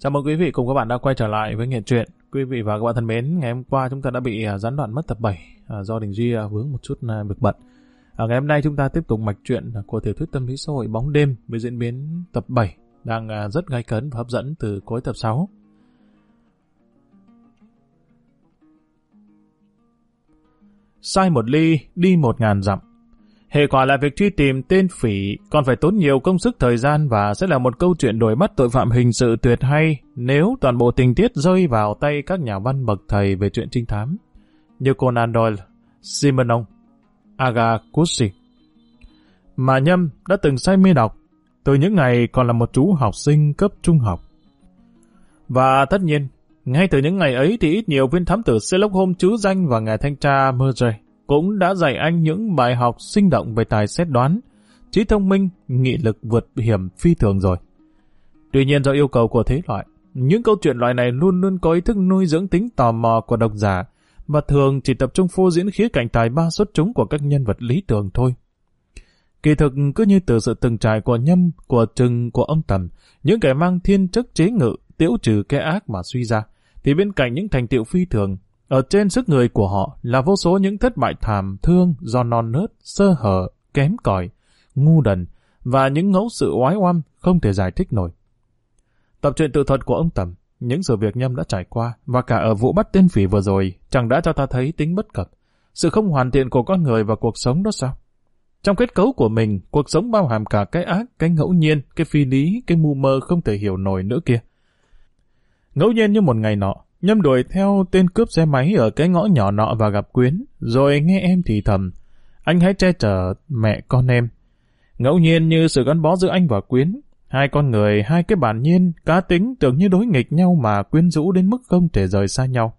Chào mừng quý vị cùng các bạn đã quay trở lại với Nghệ Truyện. Quý vị và các bạn thân mến, ngày hôm qua chúng ta đã bị gián đoạn mất tập 7 do Đình Duy vướng một chút việc bận. Ngày hôm nay chúng ta tiếp tục mạch truyện của tiểu thuyết tâm lý xã hội Bóng Đêm với diễn biến tập 7 đang rất gay cấn và hấp dẫn từ cuối tập 6. Sai một ly, đi 1000 dặm. Hệ quả là việc truy tìm tên phỉ còn phải tốn nhiều công sức thời gian và sẽ là một câu chuyện đuổi bắt tội phạm hình sự tuyệt hay nếu toàn bộ tình tiết rơi vào tay các nhà văn bậc thầy về truyện trinh thám như Conan Doyle, Simenon, Agatha Christie. Mà Nhâm đã từng say mê đọc từ những ngày còn là một chú học sinh cấp trung học. Và tất nhiên, ngay từ những ngày ấy thì ít nhiều viên thám tử Sherlock Holmes trứ danh và ngài thanh tra Murray cũng đã dạy anh những bài học sinh động về tài xét đoán, trí thông minh, nghị lực vượt hiểm phi thường rồi. Tuy nhiên do yêu cầu của thế loại, những câu chuyện loại này luôn luôn có ý thức nuôi dưỡng tính tò mò của độc giả và thường chỉ tập trung phô diễn khía cạnh tài ba xuất chúng của các nhân vật lý tưởng thôi. Kỳ thực cứ như từ sự từng trải của Nhâm, của Trừng, của ông Tầm, những kẻ mang thiên chức chế ngự, tiễu trừ kẻ ác mà suy ra, thì bên cạnh những thành tựu phi thường, ở trên sức người của họ là vô số những thất bại thảm thương do non nớt, sơ hở, kém cỏi, ngu đần và những ngẫu sự oái oăm không thể giải thích nổi. Tập truyện tự thuật của ông Tầm, những sự việc Nhâm đã trải qua và cả ở vụ bắt tên phỉ vừa rồi chẳng đã cho ta thấy tính bất cập, sự không hoàn thiện của con người và cuộc sống đó sao? Trong kết cấu của mình, cuộc sống bao hàm cả cái ác, cái ngẫu nhiên, cái phi lý, cái mù mơ không thể hiểu nổi nữa kia. Ngẫu nhiên như một ngày nọ, Nhâm đuổi theo tên cướp xe máy ở cái ngõ nhỏ nọ và gặp Quyến, rồi nghe em thì thầm, anh hãy che chở mẹ con em. Ngẫu nhiên như sự gắn bó giữa anh và Quyến, hai con người, hai cái bản nhiên, cá tính tưởng như đối nghịch nhau mà quyến rũ đến mức không thể rời xa nhau.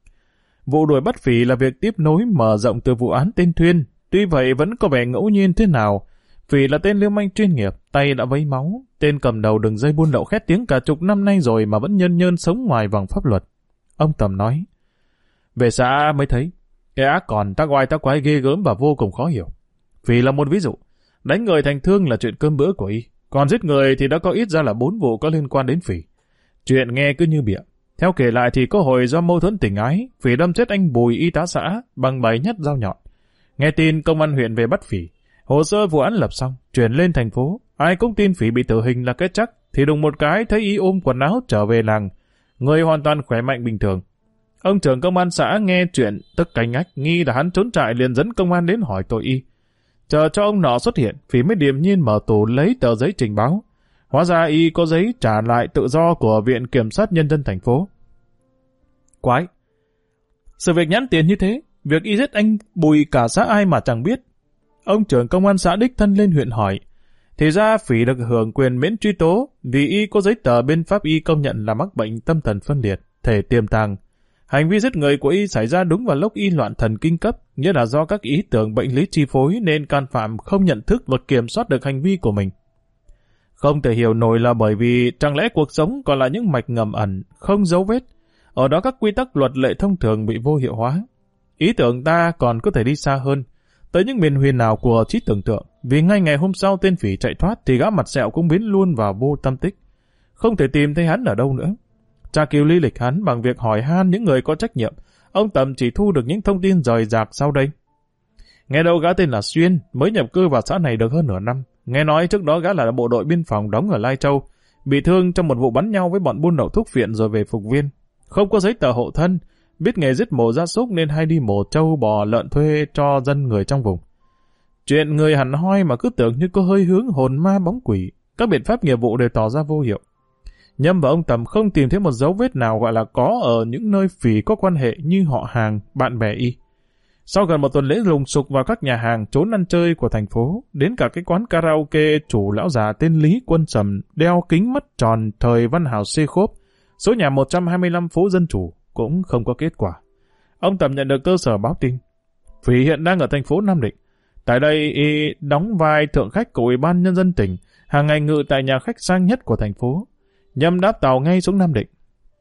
Vụ đuổi bắt phỉ là việc tiếp nối mở rộng từ vụ án tên Thuyên, tuy vậy vẫn có vẻ ngẫu nhiên thế nào. Phỉ là tên lưu manh chuyên nghiệp, tay đã vấy máu, tên cầm đầu đường dây buôn lậu khét tiếng cả chục năm nay rồi mà vẫn nhơn nhơn sống ngoài vòng pháp luật. Ông Tầm nói, về xã mới thấy, cái ác còn tác oai tác quái ghê gớm và vô cùng khó hiểu. Phỉ là một ví dụ, đánh người thành thương là chuyện cơm bữa của y, còn giết người thì đã có ít ra là 4 vụ có liên quan đến phỉ. Chuyện nghe cứ như bịa. Theo kể lại thì có hồi do mâu thuẫn tình ái, phỉ đâm chết anh Bùi y tá xã bằng 7 nhát dao nhọn. Nghe tin công an huyện về bắt phỉ, hồ sơ vụ án lập xong, chuyển lên thành phố. Ai cũng tin phỉ bị tử hình là cái chắc, thì đùng một cái thấy y ôm quần áo trở về làng, người hoàn toàn khỏe mạnh bình thường. Ông trưởng công an xã nghe chuyện tức canh ách, nghi là hắn trốn trại liền dẫn công an đến hỏi tội y. Chờ cho ông nọ xuất hiện, phỉ mới điềm nhiên mở tủ lấy tờ giấy trình báo. Hóa ra y có giấy trả lại tự do của Viện Kiểm sát Nhân dân thành phố. Quái! Sự việc nhãn tiền như thế, việc y giết anh Bùi cả xã ai mà chẳng biết. Ông trưởng công an xã đích thân lên huyện hỏi. Thì ra phỉ được hưởng quyền miễn truy tố vì y có giấy tờ bên pháp y công nhận là mắc bệnh tâm thần phân liệt, thể tiềm tàng. Hành vi giết người của y xảy ra đúng vào lúc y loạn thần kinh cấp, nghĩa là do các ý tưởng bệnh lý chi phối nên can phạm không nhận thức và kiểm soát được hành vi của mình. Không thể hiểu nổi là bởi vì chẳng lẽ cuộc sống còn là những mạch ngầm ẩn, không dấu vết. Ở đó các quy tắc luật lệ thông thường bị vô hiệu hóa. Ý tưởng ta còn có thể đi xa hơn, tới những miền huyền nào của trí tưởng tượng, vì ngay ngày hôm sau tên phỉ chạy thoát thì gã mặt sẹo cũng biến luôn vào vô tâm tích. Không thể tìm thấy hắn ở đâu nữa. Tra cứu lý lịch hắn bằng việc hỏi han những người có trách nhiệm, ông Tầm chỉ thu được những thông tin rời rạc sau đây. Nghe đâu gã tên là Xuyên, mới nhập cư vào xã này được hơn nửa năm. Nghe nói trước đó gã là bộ đội biên phòng đóng ở Lai Châu, bị thương trong một vụ bắn nhau với bọn buôn lậu thuốc phiện rồi về phục viên. Không có giấy tờ hộ thân, biết nghề giết mổ gia súc nên hay đi mổ trâu bò lợn thuê cho dân người trong vùng. Chuyện người hẳn hoi mà cứ tưởng như có hơi hướng hồn ma bóng quỷ, các biện pháp nghiệp vụ đều tỏ ra vô hiệu. Nhâm và ông Tầm không tìm thấy một dấu vết nào gọi là có ở những nơi phỉ có quan hệ như họ hàng, bạn bè y. Sau gần một tuần lễ lùng sục vào các nhà hàng trốn ăn chơi của thành phố, đến cả cái quán karaoke chủ lão già tên Lý Quân Sầm đeo kính mắt tròn thời Văn Hào C Khốp, số nhà 125 phố Dân Chủ, cũng không có kết quả. Ông Tầm nhận được cơ sở báo tin. Phỉ hiện đang ở thành phố Nam Định. Tại đây y đóng vai thượng khách của Ủy ban Nhân dân tỉnh, hàng ngày ngự tại nhà khách sang nhất của thành phố. Nhâm đáp tàu ngay xuống Nam Định.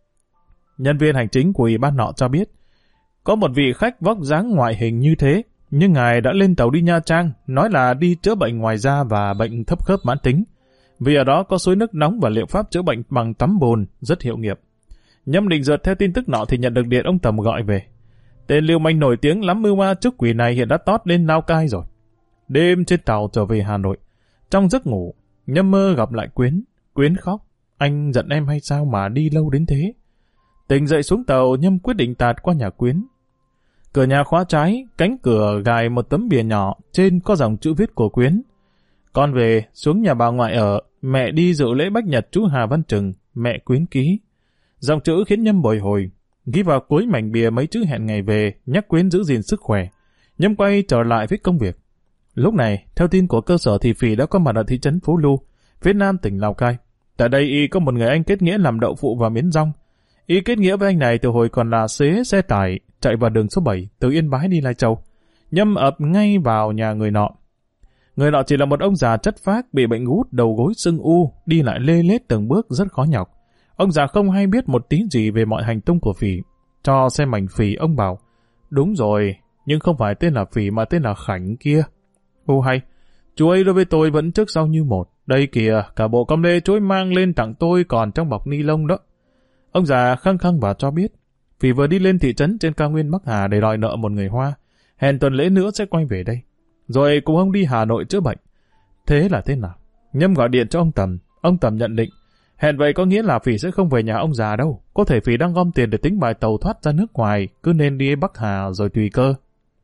Nhân viên hành chính của Ủy ban nọ cho biết, có một vị khách vóc dáng ngoại hình như thế, nhưng ngài đã lên tàu đi Nha Trang, nói là đi chữa bệnh ngoài da và bệnh thấp khớp mãn tính. vì ở đó có suối nước nóng và liệu pháp chữa bệnh bằng tắm bùn rất hiệu nghiệm. Nhâm định dượt theo tin tức nọ thì nhận được điện ông Tầm gọi về. Tên lưu manh nổi tiếng lắm mưu ma trước quỷ này hiện đã tót lên Lào Cai rồi. Đêm trên tàu trở về Hà Nội, trong giấc ngủ, Nhâm mơ gặp lại Quyến. Quyến khóc: anh giận em hay sao mà đi lâu đến thế? Tỉnh dậy xuống tàu, Nhâm quyết định tạt qua nhà Quyến. Cửa nhà khóa trái, cánh cửa gài một tấm bìa nhỏ, trên có dòng chữ viết của Quyến: con về, xuống nhà bà ngoại ở, mẹ đi dự lễ bách nhật chú Hà Văn Trừng, mẹ Quyến ký. Dòng chữ khiến Nhâm bồi hồi. Ghi vào cuối mảnh bìa mấy chữ hẹn ngày về, nhắc Quyến giữ gìn sức khỏe. Nhâm quay trở lại với công việc. Lúc này, theo tin của cơ sở thì Phỉ đã có mặt ở thị trấn Phú Lu, phía nam tỉnh Lào Cai. Tại đây y có một người anh kết nghĩa làm đậu phụ và miến rong. Y kết nghĩa với anh này từ hồi còn là xế xe tải chạy vào đường số 7 từ Yên Bái đi Lai Châu. Nhâm ập ngay vào nhà người nọ. Người nọ chỉ là một ông già chất phác bị bệnh gút, đầu gối sưng u, đi lại lê lết từng bước rất khó nhọc. Ông già không hay biết một tí gì về mọi hành tung của Phỉ. Cho xem mảnh Phỉ, ông bảo: đúng rồi, nhưng không phải tên là Phỉ mà tên là Khảnh kia. Ô hay, chú ấy đối với tôi vẫn trước sau như một. Đây kìa, cả bộ com lê chú ấy mang lên tặng tôi còn trong bọc ni lông đó. Ông già khăng khăng và cho biết Phỉ vừa đi lên thị trấn trên cao nguyên Bắc Hà để đòi nợ một người Hoa, hẹn tuần lễ nữa sẽ quay về đây, rồi cùng ông đi Hà Nội chữa bệnh. Thế là thế nào? Nhâm gọi điện cho ông Tầm nhận định hẹn vậy có nghĩa là Phỉ sẽ không về nhà ông già đâu, có thể Phỉ đang gom tiền để tính bài tàu thoát ra nước ngoài, cứ nên đi Bắc Hà rồi tùy cơ.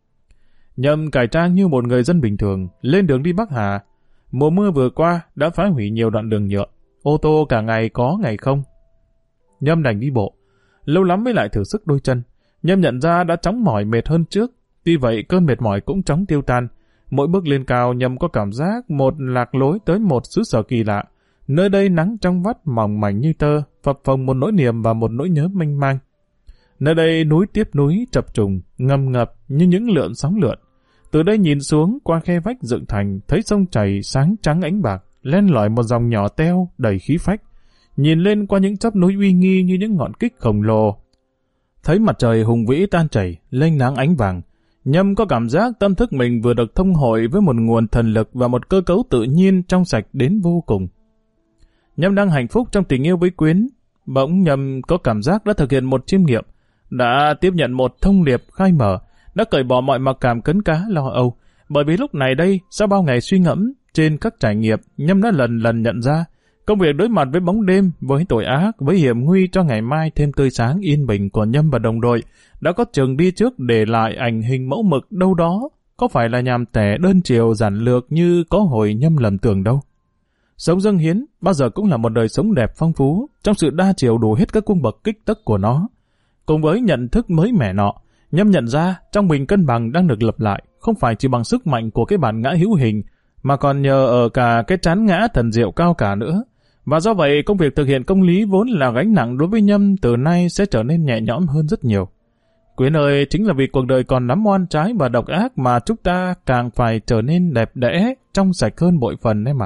Nhâm cải trang như một người dân bình thường, lên đường đi Bắc Hà. Mùa mưa vừa qua đã phá hủy nhiều đoạn đường nhựa, ô tô cả ngày có ngày không. Nhâm đành đi bộ, lâu lắm mới lại thử sức đôi chân. Nhâm nhận ra đã chóng mỏi mệt hơn trước, tuy vậy cơn mệt mỏi cũng chóng tiêu tan. Mỗi bước lên cao, Nhâm có cảm giác một lạc lối tới một xứ sở kỳ lạ. Nơi đây nắng trong vắt mỏng mảnh như tơ, phập phồng một nỗi niềm và một nỗi nhớ mênh mang. Nơi đây núi tiếp núi chập trùng, ngầm ngập như những lượn sóng lượn. Từ đây nhìn xuống qua khe vách dựng thành, thấy sông chảy sáng trắng ánh bạc, len lỏi một dòng nhỏ teo đầy khí phách. Nhìn lên qua những chóp núi uy nghi như những ngọn kích khổng lồ, thấy mặt trời hùng vĩ tan chảy, lênh láng ánh vàng. Nhâm có cảm giác tâm thức mình vừa được thông hội với một nguồn thần lực và một cơ cấu tự nhiên trong sạch đến vô cùng. Nhâm đang hạnh phúc trong tình yêu với Quyến. Bỗng Nhâm có cảm giác đã thực hiện một chiêm nghiệm, đã tiếp nhận một thông điệp khai mở, đã cởi bỏ mọi mặc cảm cấn cá lo âu. Bởi vì lúc này đây, sau bao ngày suy ngẫm trên các trải nghiệm, Nhâm đã lần lần nhận ra công việc đối mặt với bóng đêm, với tội ác, với hiểm nguy cho ngày mai thêm tươi sáng yên bình của Nhâm và đồng đội đã có chừng đi trước để lại ảnh hình mẫu mực đâu đó, có phải là nhàm tẻ đơn chiều giản lược như có hồi Nhâm lầm tưởng đâu. Sống dâng hiến bao giờ cũng là một đời sống đẹp phong phú, trong sự đa chiều đủ hết các cung bậc kích tấc của nó. Cùng với nhận thức mới mẻ nọ, Nhâm nhận ra trong mình cân bằng đang được lập lại, không phải chỉ bằng sức mạnh của cái bản ngã hữu hình, mà còn nhờ ở cả cái trán ngã thần diệu cao cả nữa. Và do vậy, công việc thực hiện công lý vốn là gánh nặng đối với Nhâm từ nay sẽ trở nên nhẹ nhõm hơn rất nhiều. Quyến ơi, chính là vì cuộc đời còn lắm oan trái và độc ác mà chúng ta càng phải trở nên đẹp đẽ, trong sạch hơn bội phần em mà.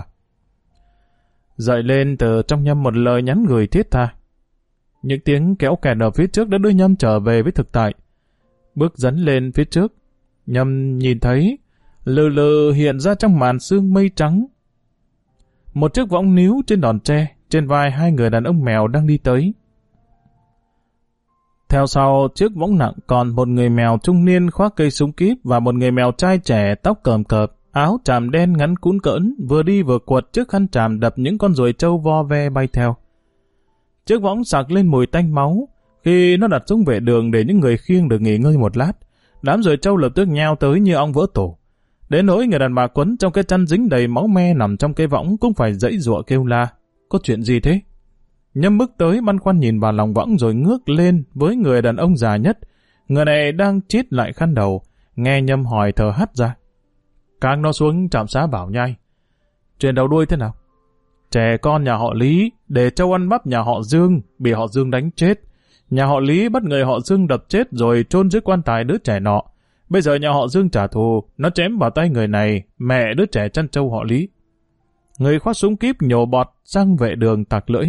Dậy lên từ trong Nhâm một lời nhắn gửi thiết tha. Những tiếng kéo kẹt ở phía trước đã đưa Nhâm trở về với thực tại. Bước dấn lên phía trước, Nhâm nhìn thấy lừ lừ hiện ra trong màn sương mây trắng một chiếc võng níu trên đòn tre, trên vai hai người đàn ông mèo đang đi tới. Theo sau chiếc võng nặng còn một người mèo trung niên khoác cây súng kíp và một người mèo trai trẻ tóc cờm cợp, áo tràm đen ngắn cũn cỡn, vừa đi vừa quật chiếc khăn tràm đập những con ruồi trâu vo ve bay theo. Chiếc võng sặc lên mùi tanh máu. Khi nó đặt xuống vệ đường để những người khiêng được nghỉ ngơi một lát, đám ruồi trâu lập tức nhao tới như ong vỡ tổ. Đến nỗi người đàn bà quấn trong cái chăn dính đầy máu me nằm trong cái võng cũng phải giãy giụa kêu la. Có chuyện gì thế? Nhâm bước tới băn khoăn nhìn vào lòng võng rồi ngước lên với người đàn ông già nhất. Người này đang chít lại khăn đầu, nghe Nhâm hỏi thở hắt ra. Càng nó xuống trạm xá Bảo Nhai. Chuyện đầu đuôi thế nào? Trẻ con nhà họ Lý để trâu ăn bắp nhà họ Dương, bị họ Dương đánh chết. Nhà họ Lý bắt người họ Dương đập chết rồi chôn dưới quan tài đứa trẻ nọ. Bây giờ nhà họ Dương trả thù, nó chém vào tay người này, mẹ đứa trẻ chăn trâu họ Lý. Người khoác súng kíp nhổ bọt sang vệ đường tặc lưỡi.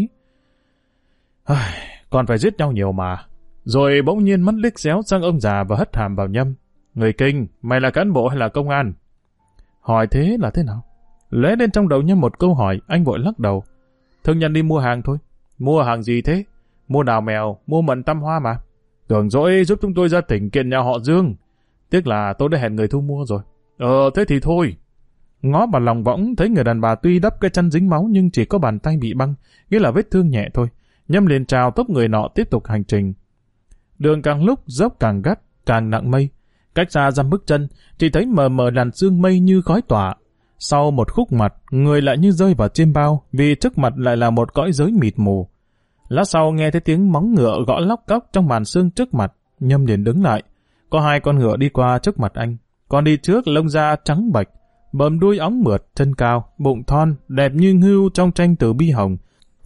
Còn phải giết nhau nhiều mà. Rồi bỗng nhiên mắt liếc xéo sang ông già và hất hàm vào Nhâm. Người Kinh, mày là cán bộ hay là công an? Hỏi thế là thế nào? Lóe lên trong đầu Nhâm một câu hỏi, anh vội lắc đầu. Thương nhân đi mua hàng thôi. Mua hàng gì thế? Mua đào mèo, mua mận tăm hoa mà. Tưởng dỗi giúp chúng tôi ra tỉnh kiện nhà họ Dương. Tiếc là tôi đã hẹn người thu mua rồi. Thế thì thôi. Ngó vào lòng võng, thấy người đàn bà tuy đắp cái chân dính máu nhưng chỉ có bàn tay bị băng, nghĩa là vết thương nhẹ thôi. Nhâm liền chào tốc người nọ tiếp tục hành trình. Đường càng lúc dốc càng gắt, càng nặng mây. Cách xa dăm bước chân, chỉ thấy mờ mờ làn sương mây như khói tỏa. Sau một khúc mặt, người lại như rơi vào chiêm bao, vì trước mặt lại là một cõi giới mịt mù. Lát sau nghe thấy tiếng móng ngựa gõ lóc cóc trong màn sương trước mặt, Nhâm liền đứng lại. Có hai con ngựa đi qua trước mặt anh. Còn đi trước lông da trắng bệch, bờm đuôi óng mượt, chân cao, bụng thon, đẹp như ngưu trong tranh Từ Bi Hồng.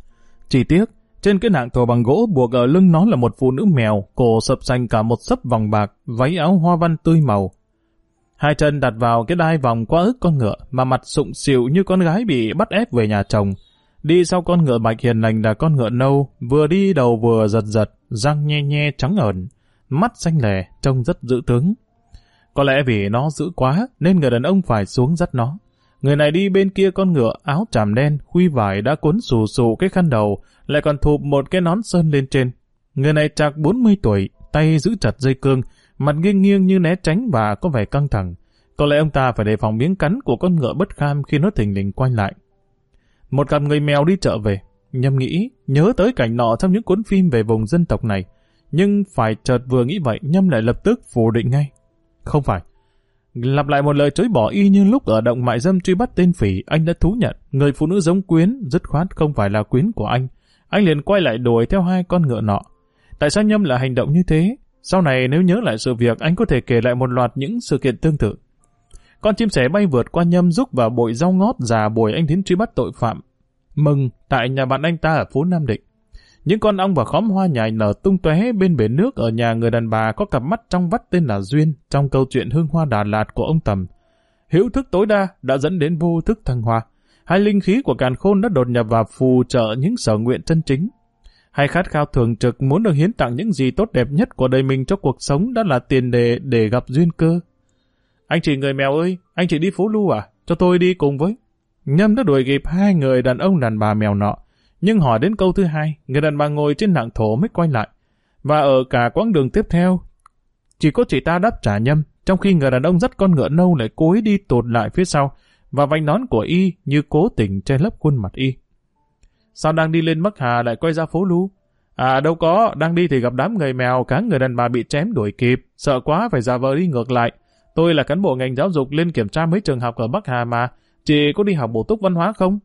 Chỉ tiếc, trên cái nạng thồ bằng gỗ buộc ở lưng nó là một phụ nữ mèo, cổ sập sành cả một xấp vòng bạc, váy áo hoa văn tươi màu. Hai chân đặt vào cái đai vòng qua ức con ngựa, mà mặt sụng sịu như con gái bị bắt ép về nhà chồng. Đi sau con ngựa bạch hiền lành là con ngựa nâu, vừa đi đầu vừa giật giật, răng nhe nhe trắng ẩn, mắt xanh lè, trông rất dữ tướng. Có lẽ vì nó dữ quá, nên người đàn ông phải xuống dắt nó. Người này đi bên kia con ngựa, áo tràm đen, khuy vải đã cuốn xù xù cái khăn đầu, lại còn thụp một cái nón sơn lên trên. Người này trạc 40 tuổi, tay giữ chặt dây cương, mặt nghiêng nghiêng như né tránh và có vẻ căng thẳng. Có lẽ ông ta phải đề phòng miếng cắn của con ngựa bất kham khi nó thình lình quay lại. Một cặp người mèo đi chợ về. Nhâm nghĩ, nhớ tới cảnh nọ trong những cuốn phim về vùng dân tộc này. Nhưng phải chợt vừa nghĩ vậy, Nhâm lại lập tức phủ định ngay. Không phải. Lặp lại một lời chối bỏ y như lúc ở động mại dâm truy bắt tên phỉ, anh đã thú nhận người phụ nữ giống Quyến dứt khoát không phải là Quyến của anh. Anh liền quay lại đuổi theo hai con ngựa nọ. Tại sao Nhâm lại hành động như thế? Sau này nếu nhớ lại sự việc, anh có thể kể lại một loạt những sự kiện tương tự. Con chim sẻ bay vượt qua Nhâm rúc vào bụi rau ngót già buổi anh đến truy bắt tội phạm Mừng tại nhà bạn anh ta ở phố Nam Định. Những con ong và khóm hoa nhài nở tung tóe bên bể nước ở nhà người đàn bà có cặp mắt trong vắt tên là Duyên trong câu chuyện Hương Hoa Đà Lạt của ông Tầm. Hữu thức tối đa đã dẫn đến vô thức thăng hoa. Hai linh khí của càn khôn đã đột nhập vào phù trợ những sở nguyện chân chính. Hai khát khao thường trực muốn được hiến tặng những gì tốt đẹp nhất của đời mình cho cuộc sống đã là tiền đề để gặp duyên cơ. Anh chị người mèo ơi, anh chị đi phố Lu à? Cho tôi đi cùng với. Nhâm đã đuổi kịp hai người đàn ông đàn bà mèo nọ. Nhưng hỏi đến câu thứ hai, người đàn bà ngồi trên nạng thổ mới quay lại. Và ở cả quãng đường tiếp theo, chỉ có chị ta đáp trả Nhâm, trong khi người đàn ông dắt con ngựa nâu lại cố ý đi tụt lại phía sau, và vành nón của y như cố tình che lấp khuôn mặt y. Sao đang đi lên Bắc Hà lại quay ra phố Lu? À đâu có, đang đi thì gặp đám người mèo, cả người đàn bà bị chém đuổi kịp, sợ quá phải giả vờ đi ngược lại. Tôi là cán bộ ngành giáo dục lên kiểm tra mấy trường học ở Bắc Hà mà, chị có đi học bổ túc văn hóa không?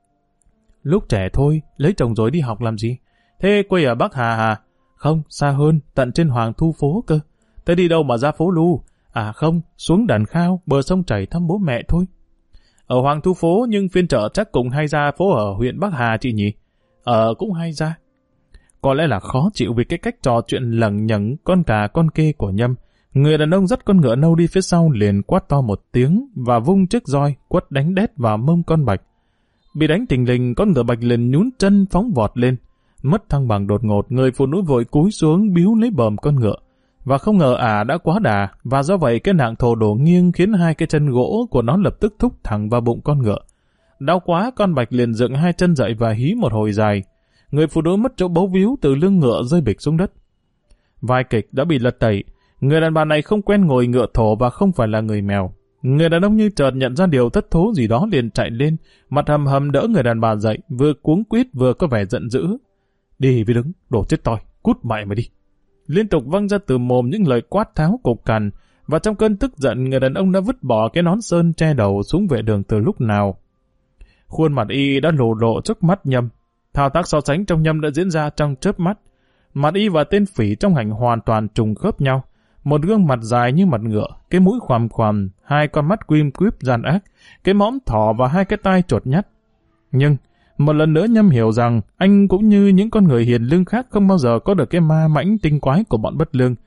Lúc trẻ thôi, lấy chồng rồi đi học làm gì? Thế quê ở Bắc Hà à? Không, xa hơn, tận trên Hoàng Thu phố cơ. Thế đi đâu mà ra phố Lu? À không, xuống Đàn Khao, bờ sông chảy thăm bố mẹ thôi. Ở Hoàng Thu phố nhưng phiên chợ chắc cũng hay ra phố ở huyện Bắc Hà chị nhỉ? Cũng hay ra. Có lẽ là khó chịu vì cái cách trò chuyện lằng nhằng con cà con kê của Nhâm. Người đàn ông dắt con ngựa nâu đi phía sau liền quát to một tiếng và vung chiếc roi quất đánh đét vào mông con bạch. Bị đánh thình lình, con ngựa bạch liền nhún chân phóng vọt lên. Mất thăng bằng đột ngột, người phụ nữ vội cúi xuống biếu lấy bờm con ngựa. Và không ngờ đã quá đà, và do vậy cái nạng thồ đổ nghiêng khiến hai cái chân gỗ của nó lập tức thúc thẳng vào bụng con ngựa. Đau quá, con bạch liền dựng hai chân dậy và hí một hồi dài. Người phụ nữ mất chỗ bấu víu từ lưng ngựa rơi bịch xuống đất. Vai kịch đã bị lật tẩy. Người đàn bà này không quen ngồi ngựa thổ và không phải là người mèo. Người đàn ông như chợt nhận ra điều thất thố gì đó liền chạy lên, mặt hầm hầm đỡ người đàn bà dậy, vừa cuống quýt vừa có vẻ giận dữ. Đi với đứng, đồ chết toi, cút mẹ mày đi. Liên tục văng ra từ mồm những lời quát tháo cục cằn, và trong cơn tức giận người đàn ông đã vứt bỏ cái nón sơn che đầu xuống vệ đường từ lúc nào. Khuôn mặt y đã lộ lộ trước mắt Nhâm. Thao tác so sánh trong Nhâm đã diễn ra trong chớp mắt. Mặt y và tên phỉ trong ảnh hoàn toàn trùng khớp nhau. Một gương mặt dài như mặt ngựa, cái mũi khoằm khoằm, hai con mắt quim quíp gian ác, cái mõm thỏ và hai cái tai chột nhắt. Nhưng, một lần nữa Nhâm hiểu rằng anh cũng như những con người hiền lương khác không bao giờ có được cái ma mãnh tinh quái của bọn bất lương.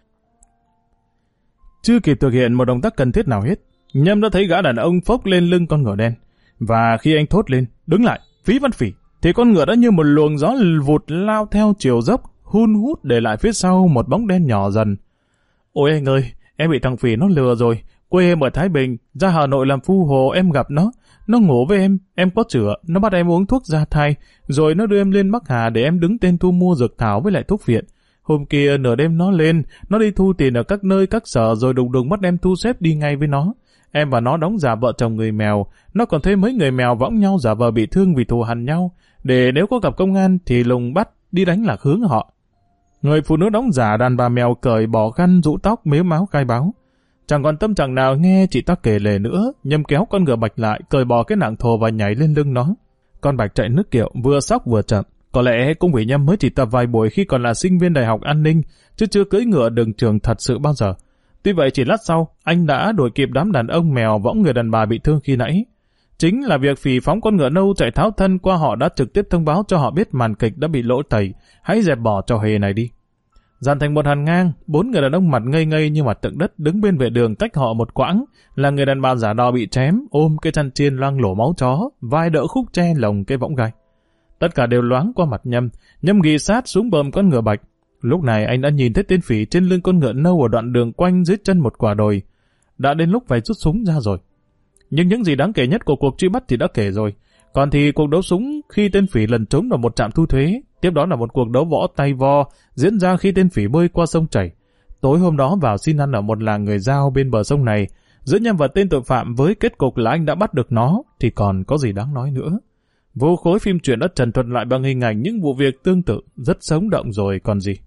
Chưa kịp thực hiện một động tác cần thiết nào hết, Nhâm đã thấy gã đàn ông phốc lên lưng con ngựa đen. Và khi anh thốt lên, đứng lại, Phí Văn Phỉ, thì con ngựa đã như một luồng gió vụt lao theo chiều dốc, hun hút để lại phía sau một bóng đen nhỏ dần. Ôi anh ơi, em bị thằng Phỉ nó lừa rồi, Quê em ở Thái Bình, ra Hà Nội làm phu hồ em gặp nó ngủ với em có chữa, nó bắt em uống thuốc ra thai, rồi nó đưa em lên Bắc Hà để em đứng tên thu mua dược thảo với lại thuốc viện. Hôm kia nửa đêm nó lên, nó đi thu tiền ở các nơi các sở rồi đùng đùng bắt em thu xếp đi ngay với nó. Em và nó đóng giả vợ chồng người mèo, nó còn thuê mấy người mèo võng nhau giả vờ bị thương vì thù hằn nhau, để nếu có gặp công an thì lùng bắt đi đánh lạc hướng họ. Người phụ nữ đóng giả đàn bà mèo cởi bỏ khăn rũ tóc mếu máo khai báo. Chẳng còn tâm trạng nào nghe chị ta kể lể nữa, Nhâm kéo con ngựa Bạch lại, cởi bỏ cái nạng thồ và nhảy lên lưng nó. Con Bạch chạy nước kiệu, vừa sóc vừa chậm. Có lẽ cũng vì Nhâm mới chỉ tập vài buổi khi còn là sinh viên đại học an ninh, chứ chưa cưỡi ngựa đường trường thật sự bao giờ. Tuy vậy chỉ lát sau, anh đã đuổi kịp đám đàn ông mèo võng người đàn bà bị thương khi nãy. Chính là việc phì phóng con ngựa nâu chạy tháo thân qua họ đã trực tiếp thông báo cho họ biết màn kịch đã bị lỗ tẩy, hãy dẹp bỏ trò hề này đi. Dàn thành một hàng ngang, 4 người đàn ông mặt ngây ngây như mặt tượng đất đứng bên vệ đường cách họ một quãng, là người đàn bà giả đò bị chém, ôm cái chăn chiên loang lổ máu chó, vai đỡ khúc tre lồng cái võng gai. Tất cả đều loáng qua mặt Nhâm ghì sát xuống bờm con ngựa Bạch. Lúc này anh đã nhìn thấy tên phỉ trên lưng con ngựa nâu ở đoạn đường quanh dưới chân một quả đồi. Đã đến lúc phải rút súng ra rồi. Nhưng những gì đáng kể nhất của cuộc truy bắt thì đã kể rồi. Còn thì cuộc đấu súng khi tên phỉ lần trốn vào một trạm thu thuế, tiếp đó là một cuộc đấu võ tay vo diễn ra khi tên phỉ bơi qua sông chảy. Tối hôm đó vào xin ăn ở một làng người Dao bên bờ sông này, giữa Nhâm và tên tội phạm với kết cục là anh đã bắt được nó, thì còn có gì đáng nói nữa. Vô khối phim truyện đã trần thuật lại bằng hình ảnh những vụ việc tương tự, rất sống động rồi còn gì.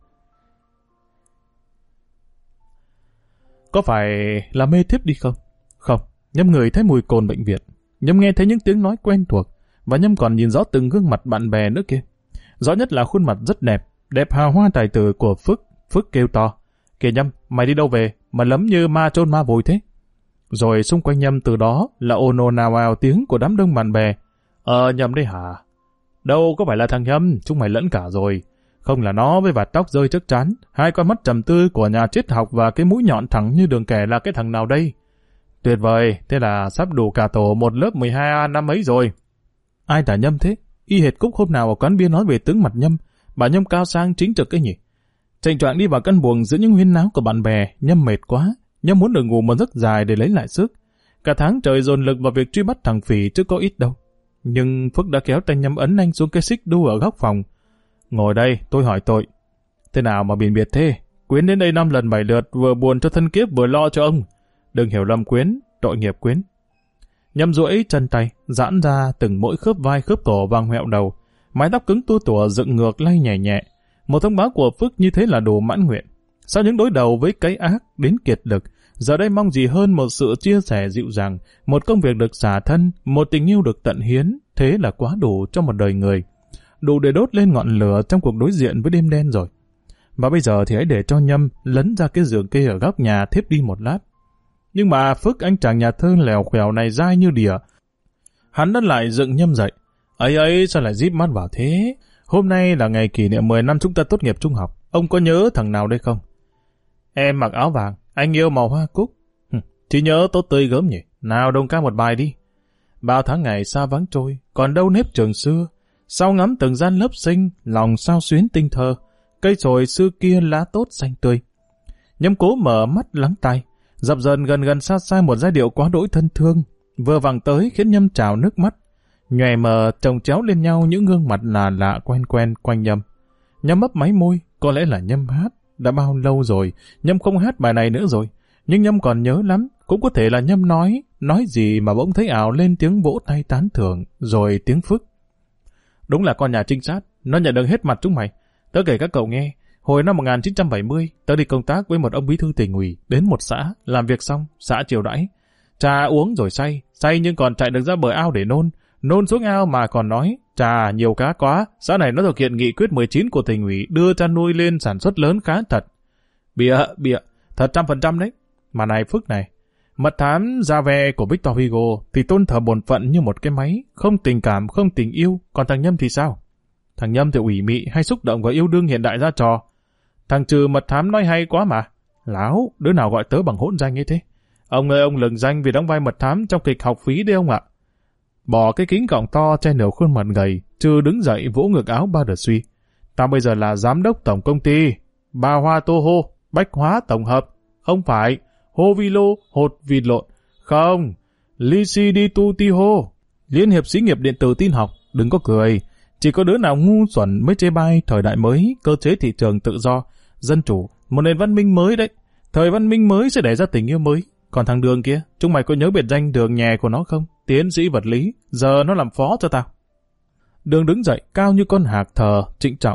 Có phải là mê thiếp đi không? Không, Nhâm ngửi thấy mùi cồn bệnh viện. Nhâm nghe thấy những tiếng nói quen thuộc, và Nhâm còn nhìn rõ từng gương mặt bạn bè nữa kia. Rõ nhất là khuôn mặt rất đẹp, đẹp hào hoa tài tử của Phước. Phước kêu to: "Kìa Nhâm, mày đi đâu về mà lấm như ma chôn ma vùi thế?" Rồi xung quanh Nhâm từ đó là ồn ồn ào ào tiếng của đám đông bạn bè. Nhâm đấy hả? Đâu có phải là thằng Nhâm, chúng mày lẫn cả rồi. Không là nó với vạt tóc rơi trước trán, hai con mắt trầm tư của nhà triết học và cái mũi nhọn thẳng như đường kẻ là cái thằng nào đây? Tuyệt vời, thế là sắp đủ cả tổ một lớp 12A năm ấy rồi. Ai tả Nhâm thế? Y hệt Cúc hôm nào ở quán bia nói về tướng mặt Nhâm, bà Nhâm cao sang chính trực cái nhỉ? Chành choạng đi vào căn buồng giữa những huyên náo của bạn bè, Nhâm mệt quá. Nhâm muốn được ngủ một giấc dài để lấy lại sức. Cả tháng trời dồn lực vào việc truy bắt thằng phỉ chứ có ít đâu. Nhưng Phước đã kéo tay Nhâm ấn anh xuống cái xích đu ở góc phòng. "Ngồi đây, tôi hỏi tội." "Thế nào mà biền biệt thế? Quyến đến đây 5 lần 7 lượt, vừa buồn cho thân kiếp vừa lo cho ông. Đừng hiểu lầm Quyến, tội nghiệp Quyến." Nhâm duỗi chân tay, giãn ra từng mỗi khớp vai khớp cổ vàng hoẹo đầu. Mái tóc cứng tua tủa dựng ngược lay nhẹ nhẹ. Một thông báo của Phước như thế là đủ mãn nguyện. Sau những đối đầu với cái ác đến kiệt lực, giờ đây mong gì hơn một sự chia sẻ dịu dàng, một công việc được xả thân, một tình yêu được tận hiến, thế là quá đủ cho một đời người. Đủ để đốt lên ngọn lửa trong cuộc đối diện với đêm đen rồi. Và bây giờ thì hãy để cho Nhâm lấn ra cái giường kê ở góc nhà thiếp đi một lát. Nhưng mà Phước anh chàng nhà thơ lèo khèo này dai như đỉa. Hắn đã lại dựng Nhâm dậy. Ấy sao lại díp mắt vào thế? Hôm nay là ngày kỷ niệm 10 năm chúng ta tốt nghiệp trung học. Ông có nhớ thằng nào đây không? Em mặc áo vàng, anh yêu màu hoa cúc. Chỉ nhớ tốt tươi gớm nhỉ. Nào đồng ca một bài đi. Bao tháng ngày xa vắng trôi, còn đâu nếp trường xưa. Sau ngắm từng gian lớp sinh, lòng sao xuyến tinh thơ. Cây chồi xưa kia lá tốt xanh tươi. Nhâm cố mở mắt lắng tai. Dập dần gần xa xa một giai điệu quá đỗi thân thương, vừa vẳng tới khiến Nhâm trào nước mắt. Nhòe mờ chồng chéo lên nhau những gương mặt là lạ quen quen quanh Nhâm. Nhâm mấp máy môi, có lẽ là Nhâm hát. Đã bao lâu rồi, Nhâm không hát bài này nữa rồi. Nhưng Nhâm còn nhớ lắm, cũng có thể là Nhâm nói gì mà bỗng thấy ảo lên tiếng vỗ tay tán thưởng, rồi tiếng Phước. Đúng là con nhà trinh sát, nó nhận được hết mặt chúng mày. Tớ kể các cậu nghe, hồi năm 1970, tớ đi công tác với một ông bí thư tỉnh ủy đến một xã, làm việc xong, xã chiều đãi. Trà uống rồi say nhưng còn chạy được ra bờ ao để nôn xuống ao mà còn nói, trà nhiều cá quá, xã này nó thực hiện nghị quyết 19 của tỉnh ủy đưa chăn nuôi lên sản xuất lớn khá thật. Bịa, thật 100% đấy. Mà này Phước này, mật thám ra ve của Victor Hugo thì tôn thờ bổn phận như một cái máy, không tình cảm, không tình yêu, còn thằng Nhâm thì sao? Thằng Nhâm thì ủy mị hay xúc động và yêu đương hiện đại ra trò. Thằng Trừ mật thám nói hay quá mà. Láo, đứa nào gọi tớ bằng hỗn danh ấy thế? Ông ơi, ông lừng danh vì đóng vai mật thám trong kịch Học Phí đấy ông ạ. Bỏ cái kính gọng to che nửa khuôn mặt gầy, Trừ đứng dậy vỗ ngực áo ba đợt suy. Tao bây giờ là giám đốc tổng công ty Ba Hoa Tô Hô, Bách Hóa Tổng Hợp. Không phải, hô vi lô, hột vịt lộn. Không, lisi đi tu ti hô. Liên hiệp xí nghiệp điện tử tin học, đừng có cười. Chỉ có đứa nào ngu xuẩn mới chê bai thời đại mới, cơ chế thị trường tự do, dân chủ, một nền văn minh mới đấy. Thời văn minh mới sẽ đẻ ra tình yêu mới. Còn thằng Đường kia, chúng mày có nhớ biệt danh Đường nhè của nó không? Tiến sĩ vật lý, giờ nó làm phó cho tao. Đường đứng dậy, cao như con hạc thờ, trịnh trọng.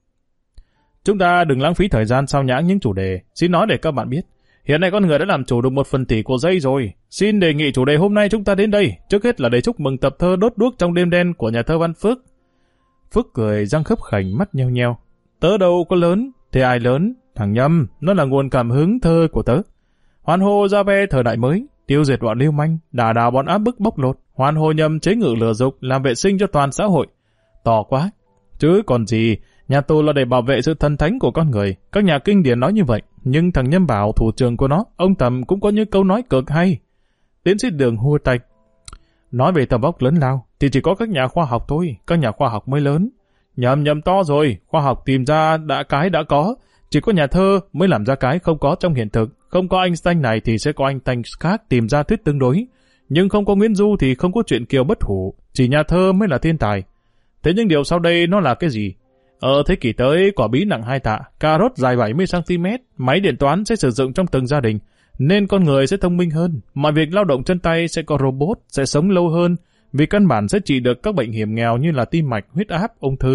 Chúng ta đừng lãng phí thời gian sao nhãng những chủ đề. Xin nói để các bạn biết, hiện nay con người đã làm chủ được 1/1000 của giây rồi. Xin đề nghị chủ đề hôm nay chúng ta đến đây, trước hết là để chúc mừng tập thơ Đốt đuốc trong đêm đen của nhà thơ Văn Phước. Phước cười răng khớp khểnh, mắt nheo nheo. Tớ đâu có lớn, thế ai lớn? Thằng Nhâm, nó là nguồn cảm hứng thơ của tớ. Hoan hô ra ve thời đại mới, tiêu diệt bọn lưu manh, đả đảo bọn áp bức bóc lột, hoan hô Nhâm chế ngự lừa dục, làm vệ sinh cho toàn xã hội. To quá, chứ còn gì, nhà tù là để bảo vệ sự thần thánh của con người. Các nhà kinh điển nói như vậy, nhưng thằng Nhâm bảo thủ trưởng của nó, ông Tầm cũng có những câu nói cực hay. Tiến sĩ Đường hua tay. Nói về tầm vóc lớn lao, thì chỉ có các nhà khoa học thôi, các nhà khoa học mới lớn. Nhầm to rồi, khoa học tìm ra đã có, chỉ có nhà thơ mới làm ra cái không có trong hiện thực. Không có Einstein này thì sẽ có Einstein khác tìm ra thuyết tương đối. Nhưng không có Nguyễn Du thì không có chuyện Kiều bất hủ, chỉ nhà thơ mới là thiên tài. Thế nhưng điều sau đây nó là cái gì? Ở thế kỷ tới, quả bí nặng 2 tạ, cà rốt dài 70cm, máy điện toán sẽ sử dụng trong từng gia đình, nên con người sẽ thông minh hơn. Mọi việc lao động chân tay sẽ có robot, sẽ sống lâu hơn, vì căn bản sẽ trị được các bệnh hiểm nghèo như là tim mạch, huyết áp, ung thư.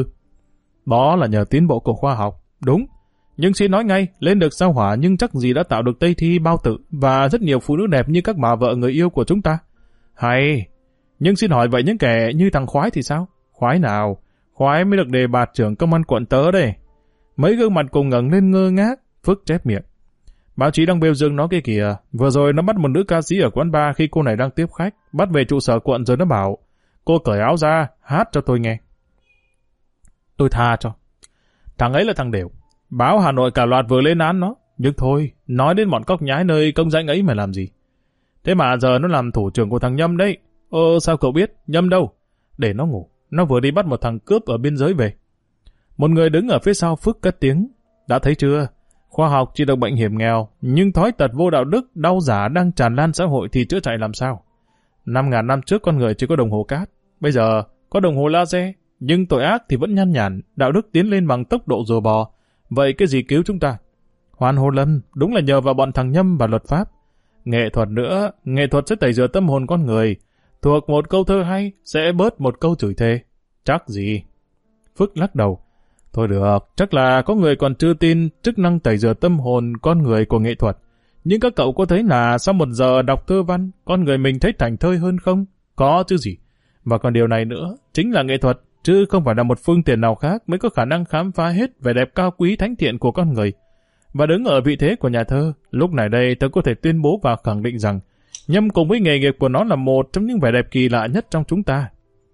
Đó là nhờ tiến bộ của khoa học, đúng. Nhưng xin nói ngay, lên được sao Hỏa nhưng chắc gì đã tạo được Tây Thi, Bao Tử và rất nhiều phụ nữ đẹp như các bà vợ người yêu của chúng ta. Hay, nhưng xin hỏi vậy những kẻ như thằng Khoái thì sao? Khoái nào? Khoái mới được đề bạt trưởng công an quận tớ đây. Mấy gương mặt cùng ngẩng lên ngơ ngác, Phước chép miệng. Báo chí đang bêu dương nó kia kìa, vừa rồi nó bắt một nữ ca sĩ ở quán bar khi cô này đang tiếp khách, bắt về trụ sở quận rồi nó bảo, cô cởi áo ra, hát cho tôi nghe. Tôi tha cho. Thằng ấy là thằng đều. Báo Hà Nội cả loạt vừa lên án nó, nhưng thôi, nói đến bọn cóc nhái nơi công danh ấy mà làm gì. Thế mà giờ nó làm thủ trưởng của thằng Nhâm đấy. Sao cậu biết? Nhâm đâu? Để nó ngủ, nó vừa đi bắt một thằng cướp ở biên giới về. Một người đứng ở phía sau Phước cất tiếng. Đã thấy chưa? Khoa học chỉ được bệnh hiểm nghèo, nhưng thói tật vô đạo đức, đau giả đang tràn lan xã hội thì chữa chạy làm sao? 5.000 năm trước con người chỉ có đồng hồ cát, bây giờ có đồng hồ laser, nhưng tội ác thì vẫn nhan nhản, đạo đức tiến lên bằng tốc độ rùa bò. Vậy cái gì cứu chúng ta? Hoan hô Lâm, đúng là nhờ vào bọn thằng Nhâm và luật pháp. Nghệ thuật nữa, nghệ thuật sẽ tẩy rửa tâm hồn con người. Thuộc một câu thơ hay, sẽ bớt một câu chửi thề. Chắc gì? Phước lắc đầu. Thôi được, chắc là có người còn chưa tin chức năng tẩy rửa tâm hồn con người của nghệ thuật. Nhưng các cậu có thấy là sau 1 giờ đọc thơ văn, con người mình thấy thảnh thơi hơn không? Có chứ gì. Và còn điều này nữa, chính là nghệ thuật, chứ không phải là một phương tiện nào khác mới có khả năng khám phá hết vẻ đẹp cao quý thánh thiện của con người. Và đứng ở vị thế của nhà thơ, lúc này đây tôi có thể tuyên bố và khẳng định rằng Nhâm cùng với nghề nghiệp của nó là một trong những vẻ đẹp kỳ lạ nhất trong chúng ta.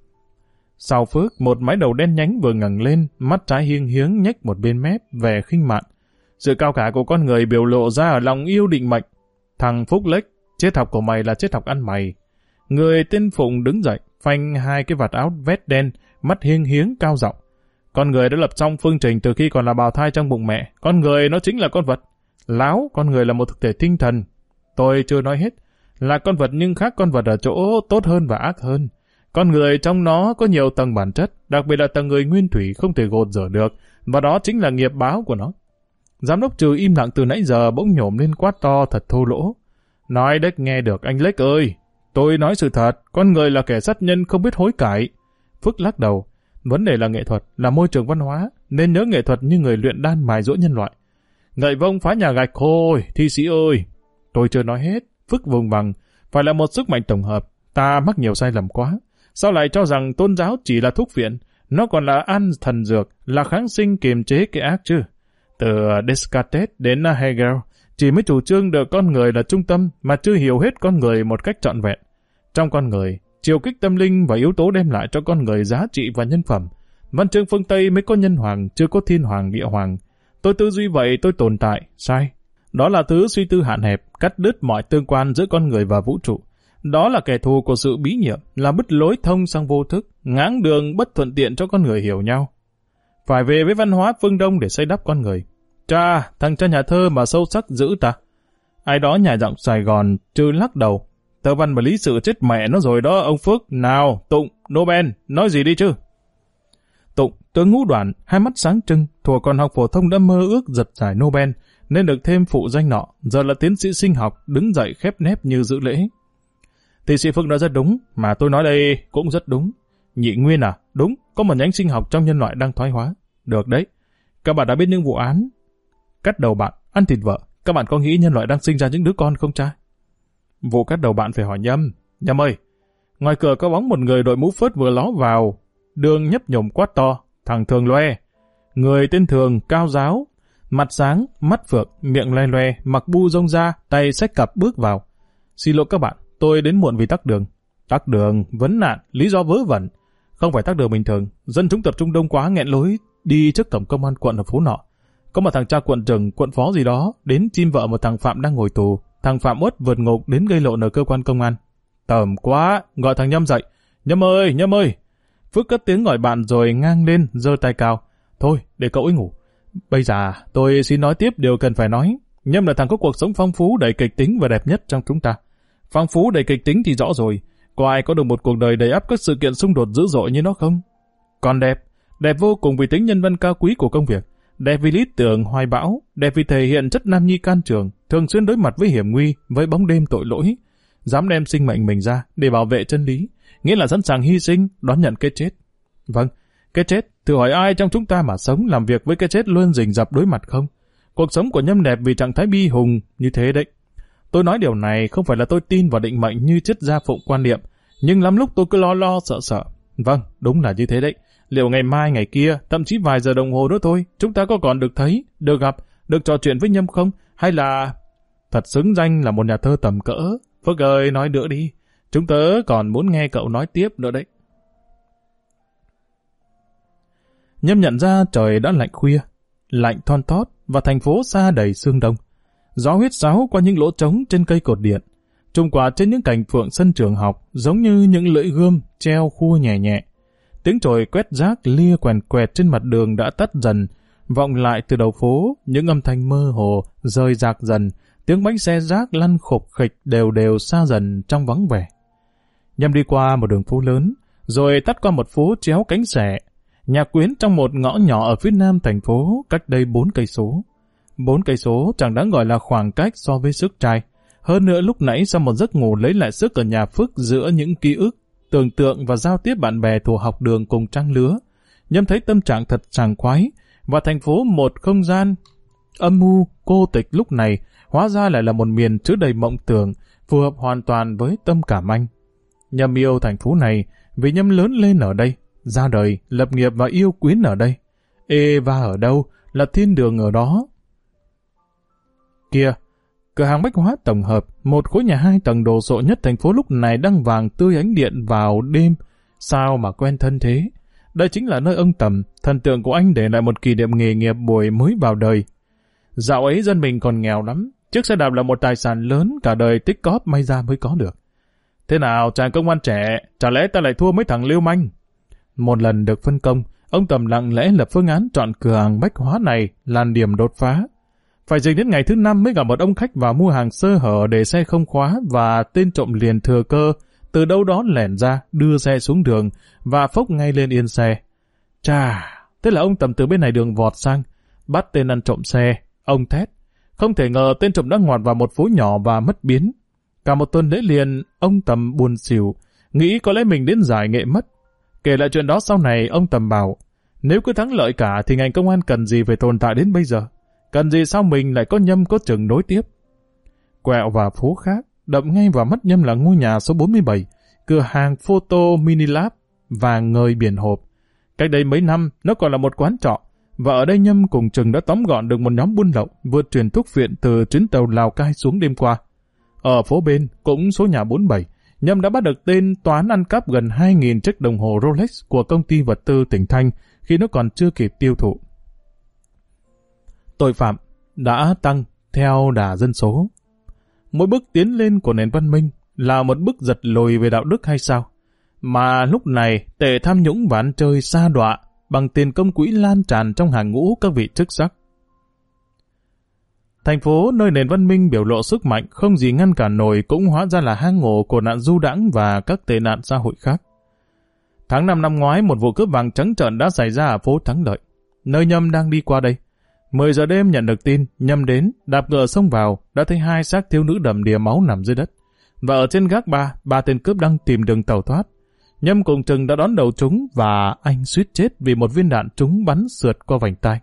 Sau Phước, một mái đầu đen nhánh vừa ngẩng lên, mắt trái hiêng hiếng nhếch một bên mép, vẻ khinh mạn. Sự cao cả của con người biểu lộ ra ở lòng yêu định mệnh. Thằng Phúc Lếch, triết học của mày là triết học ăn mày. Người tên Phụng đứng dậy, phanh 2 cái vạt áo vest đen, mắt hiêng hiếng cao giọng. Con người đã lập xong phương trình từ khi còn là bào thai trong bụng mẹ. Con người nó chính là con vật. Láo, con người là một thực thể tinh thần. Tôi chưa nói hết. Là con vật nhưng khác con vật ở chỗ tốt hơn và ác hơn. Con người trong nó có nhiều tầng bản chất, đặc biệt là tầng người nguyên thủy không thể gột rửa được, và đó chính là nghiệp báo của nó. Giám đốc Trừ im lặng từ nãy giờ bỗng nhổm lên quát to thật thô lỗ. Nói đếch nghe được anh Lếch ơi. Tôi nói sự thật, con người là kẻ sát nhân không biết hối cải. Phước lắc đầu. Vấn đề là nghệ thuật, là môi trường văn hóa, nên nhớ nghệ thuật như người luyện đan mài dũa nhân loại. Gậy vông phá nhà gạch thôi, thi sĩ ơi. Tôi chưa nói hết, Phước vùng bằng, phải là một sức mạnh tổng hợp. Ta mắc nhiều sai lầm quá. Sao lại cho rằng tôn giáo chỉ là thuốc viện, nó còn là an thần dược, là kháng sinh kiềm chế cái ác chứ. Từ Descartes đến Hegel, chỉ mới chủ trương được con người là trung tâm mà chưa hiểu hết con người một cách trọn vẹn. Trong con người, chiều kích tâm linh và yếu tố đem lại cho con người giá trị và nhân phẩm. Văn chương phương Tây mới có nhân hoàng, chưa có thiên hoàng địa hoàng. Tôi tư duy vậy tôi tồn tại, sai. Đó là thứ suy tư hạn hẹp, cắt đứt mọi tương quan giữa con người và vũ trụ. Đó là kẻ thù của sự bí nhiệm, là bứt lối thông sang vô thức, ngáng đường bất thuận tiện cho con người hiểu nhau. Phải về với văn hóa phương Đông để xây đắp con người. Cha, thằng cha nhà thơ mà sâu sắc dữ ta. Ai đó nhả giọng Sài Gòn, Trư lắc đầu. Tờ văn và lý sự chết mẹ nó rồi đó ông Phước. Nào, Tụng, Nobel, nói gì đi chứ? Tụng, tướng ngũ đoàn, hai mắt sáng trưng, thuở còn học phổ thông đã mơ ước giật giải Nobel, nên được thêm phụ danh nọ, giờ là tiến sĩ sinh học, đứng dậy khép nép như dự lễ. Thì sĩ Phước nói rất đúng, mà tôi nói đây cũng rất đúng. Nhị Nguyên à? Đúng, có một nhánh sinh học trong nhân loại đang thoái hóa. Được đấy. Các bạn đã biết những vụ án cắt đầu bạn, ăn thịt vợ. Các bạn có nghĩ nhân loại đang sinh ra những đứa con không cha? Vụ cắt đầu bạn phải hỏi Nhâm. Nhâm ơi, ngoài cửa có bóng một người đội mũ phớt vừa ló vào. Đường nhấp nhổm quát to, thằng Thường loe. Người tên Thường, cao giáo, mặt sáng, mắt phượng, miệng loe loe, mặc bu rông da, tay xách cặp bước vào. Xin lỗi các bạn, tôi đến muộn vì tắc đường. Tắc đường, vấn nạn, lý do vớ vẩn. Không phải tắc đường bình thường, dân chúng tập trung đông quá nghẹn lối đi trước tổng công an quận ở phố nọ. Có một thằng cha quận trưởng, quận phó gì đó, đến chim vợ một thằng Phạm đang ngồi tù. Thằng Phạm uất vượt ngục đến gây lộn ở cơ quan công an. Tởm quá, gọi thằng Nhâm dậy. Nhâm ơi, Nhâm ơi. Phước cất tiếng gọi bạn rồi ngang lên, giơ tay cao. Thôi, để cậu ấy ngủ. Bây giờ, tôi xin nói tiếp điều cần phải nói. Nhâm là thằng có cuộc sống phong phú, đầy kịch tính và đẹp nhất trong chúng ta. Phong phú đầy kịch tính thì rõ rồi. Có ai có được một cuộc đời đầy ắp các sự kiện xung đột dữ dội như nó không? Còn đẹp, đẹp vô cùng vì tính nhân văn cao quý của công việc. Đẹp vì lý tưởng hoài bão, đẹp vì thể hiện chất nam nhi can trường, thường xuyên đối mặt với hiểm nguy, với bóng đêm tội lỗi. Dám đem sinh mệnh mình ra để bảo vệ chân lý, nghĩa là sẵn sàng hy sinh, đón nhận cái chết. Vâng, cái chết, thử hỏi ai trong chúng ta mà sống làm việc với cái chết luôn rình rập đối mặt không? Cuộc sống của Nhâm đẹp vì trạng thái bi hùng như thế đấy. Tôi nói điều này không phải là tôi tin vào định mệnh như triết gia phụng quan niệm, nhưng lắm lúc tôi cứ lo sợ sợ. Vâng, đúng là như thế đấy. Liệu ngày mai ngày kia, thậm chí vài giờ đồng hồ nữa thôi, chúng ta có còn được thấy, được gặp, được trò chuyện với Nhâm không? Hay là... Thật xứng danh là một nhà thơ tầm cỡ. Phước ơi, nói nữa đi. Chúng tớ còn muốn nghe cậu nói tiếp nữa đấy. Nhâm nhận ra trời đã lạnh khuya, lạnh thon thót và thành phố xa đầy sương đông. Gió huýt sáo qua những lỗ trống trên cây cột điện, trùng quả trên những cành phượng sân trường học giống như những lưỡi gươm treo khua nhẹ nhẹ. Tiếng chổi quét rác lia quèn quẹt trên mặt đường đã tắt dần, vọng lại từ đầu phố những âm thanh mơ hồ rơi rạc dần, tiếng bánh xe rác lăn khục khịch đều đều xa dần trong vắng vẻ. Nhâm đi qua một đường phố lớn, rồi tắt qua một phố chéo cánh xẻ, nhà quyến trong một ngõ nhỏ ở phía nam thành phố, cách đây 4 cây số. 4 cây số chẳng đáng gọi là khoảng cách so với sức trai. Hơn nữa lúc nãy sau một giấc ngủ lấy lại sức ở nhà Phước giữa những ký ức, tưởng tượng và giao tiếp bạn bè thuộc học đường cùng trang lứa, Nhâm thấy tâm trạng thật sảng khoái, và thành phố một không gian âm mưu, cô tịch lúc này hóa ra lại là một miền chứa đầy mộng tưởng, phù hợp hoàn toàn với tâm cảm anh. Nhâm yêu thành phố này vì Nhâm lớn lên ở đây, ra đời, lập nghiệp và yêu quyến ở đây. Eva ở đâu là thiên đường ở đó. Kìa, cửa hàng bách hóa tổng hợp, một khối nhà 2 tầng đồ sộ nhất thành phố lúc này đang vàng tươi ánh điện vào đêm. Sao mà quen thân thế? Đây chính là nơi ông Tầm, thần tượng của anh để lại một kỷ niệm nghề nghiệp buổi mới vào đời. Dạo ấy dân mình còn nghèo lắm, chiếc xe đạp là một tài sản lớn cả đời tích cóp may ra mới có được. Thế nào chàng công an trẻ, chả lẽ ta lại thua mấy thằng lưu manh? Một lần được phân công, ông Tầm lặng lẽ lập phương án chọn cửa hàng bách hóa này là điểm đột phá. Phải dừng đến ngày thứ 5 mới gặp một ông khách vào mua hàng sơ hở để xe không khóa, và tên trộm liền thừa cơ từ đâu đó lẻn ra, đưa xe xuống đường và phốc ngay lên yên xe. Chà, thế là ông Tầm từ bên này đường vọt sang, bắt tên ăn trộm xe. Ông thét. Không thể ngờ tên trộm đã ngoặt vào một phố nhỏ và mất biến. Cả một tuần lễ liền, ông Tầm buồn xỉu, nghĩ có lẽ mình đến giải nghệ mất. Kể lại chuyện đó sau này, ông Tầm bảo, nếu cứ thắng lợi cả thì ngành công an cần gì phải tồn tại đến bây giờ? Cần gì sao mình lại có Nhâm có chừng nối tiếp? Quẹo vào phố khác, đậm ngay vào mắt Nhâm là ngôi nhà số 47, cửa hàng photo Minilab và ngời biển hộp. Cách đây mấy năm, nó còn là một quán trọ, và ở đây Nhâm cùng chừng đã tóm gọn được một nhóm buôn lậu vượt truyền thuốc viện từ chuyến tàu Lào Cai xuống đêm qua. Ở phố bên, cũng số nhà 47, Nhâm đã bắt được tên toán ăn cắp gần 2.000 chiếc đồng hồ Rolex của công ty vật tư tỉnh Thanh khi nó còn chưa kịp tiêu thụ. Tội phạm đã tăng theo đà dân số. Mỗi bước tiến lên của nền văn minh là một bước giật lùi về đạo đức hay sao? Mà lúc này tệ tham nhũng và ăn chơi sa đọa bằng tiền công quỹ lan tràn trong hàng ngũ các vị chức sắc. Thành phố nơi nền văn minh biểu lộ sức mạnh không gì ngăn cản nổi cũng hóa ra là hang ổ của nạn du đãng và các tệ nạn xã hội khác. Tháng 5 năm ngoái, một vụ cướp vàng trắng trợn đã xảy ra ở phố Thắng Lợi, nơi Nhâm đang đi qua đây. 10 giờ đêm nhận được tin, Nhâm đến, đạp ngựa xông vào, đã thấy 2 xác thiếu nữ đầm đìa máu nằm dưới đất. Và ở trên gác ba tên cướp đang tìm đường tẩu thoát. Nhâm cùng chừng đã đón đầu chúng và anh suýt chết vì một viên đạn trúng bắn sượt qua vành tai.